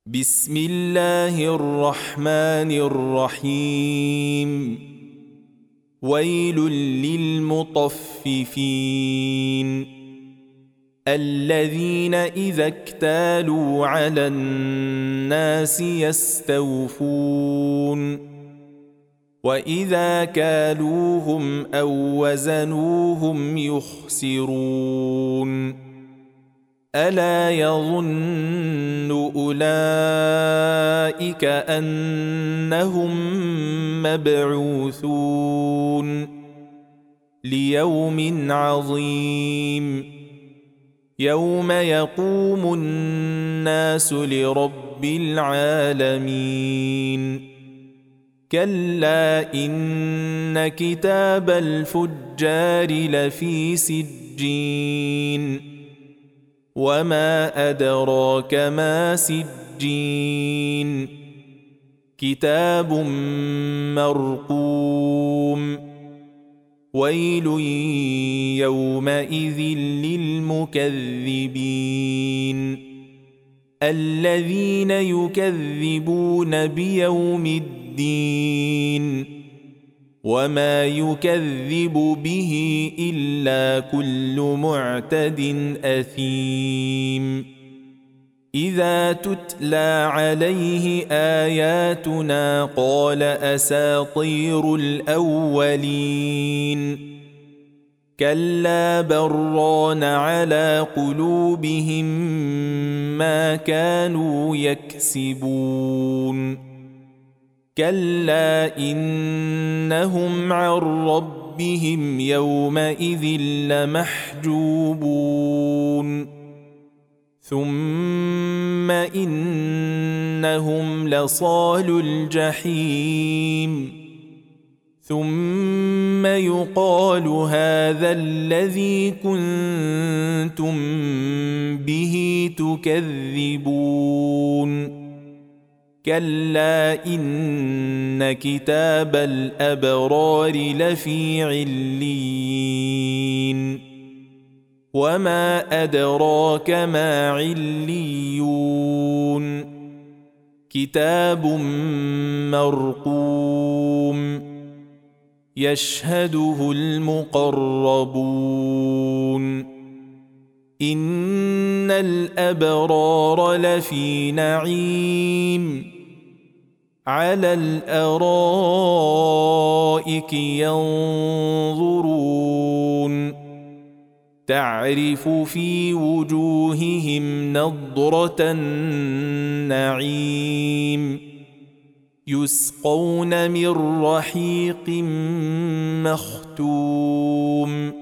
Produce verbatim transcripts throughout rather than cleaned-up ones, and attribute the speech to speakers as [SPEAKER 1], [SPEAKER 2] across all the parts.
[SPEAKER 1] بسم الله الرحمن الرحيم. ويل للمطففين الذين إذا اكتالوا على الناس يستوفون وإذا كالوهم أو وزنوهم يخسرون. ألا يظن أولئك أنهم مبعوثون ليوم عظيم يوم يقوم الناس لرب العالمين. كلا إن كتاب الفجار لفي سجين وما أدراك ما سجين كتاب مرقوم. ويل يومئذ للمكذبين الذين يكذبون بيوم الدين وما يكذب به إلا كل معتد أثيم. إذا تتلى عليه آياتنا قال أساطير الأولين. كلا بران على قلوبهم ما كانوا يكسبون. كلا إنهم عن ربهم يومئذ لمحجوبون. ثم إنهم لصالو الجحيم. ثم يقال هذا الذي كنتم به تكذبون. كلا إن كتاب الأبرار لفي عليين وما أدراك ما عليون كتاب مرقوم يشهده المقربون. إن الأبرار لفي نعيم على الأرائك ينظرون تعرف في وجوههم نضرة النعيم يسقون من رحيق مختوم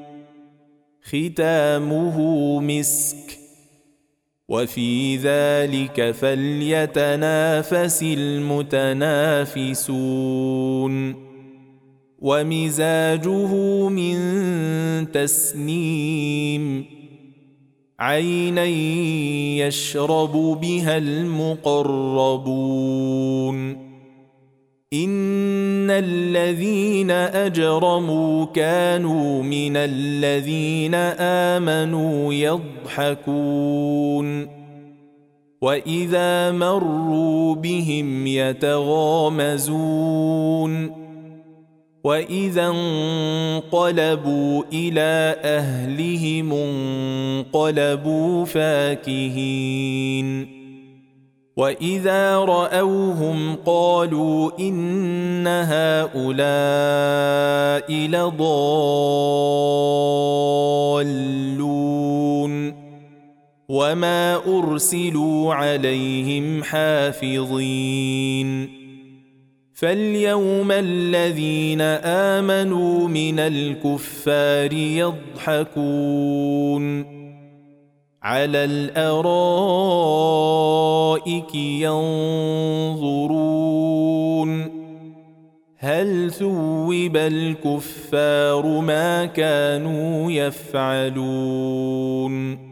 [SPEAKER 1] ختامه مسك وفي ذلك فليتنافس المتنافسون. ومزاجه من تسنيم عينا يشرب بها المقربون. إن الذين أجرموا كانوا من الذين آمنوا يضحكون وإذا مروا بهم يتغامزون وإذا انقلبوا إلى أهلهم انقلبوا فاكهين وإذا رأوهم قالوا إن هؤلاء لضالون وما أرسلوا عليهم حافظين. فاليوم الذين آمنوا من الكفار يضحكون على الأرائك ينظرون هل ثوب الكفار ما كانوا يفعلون.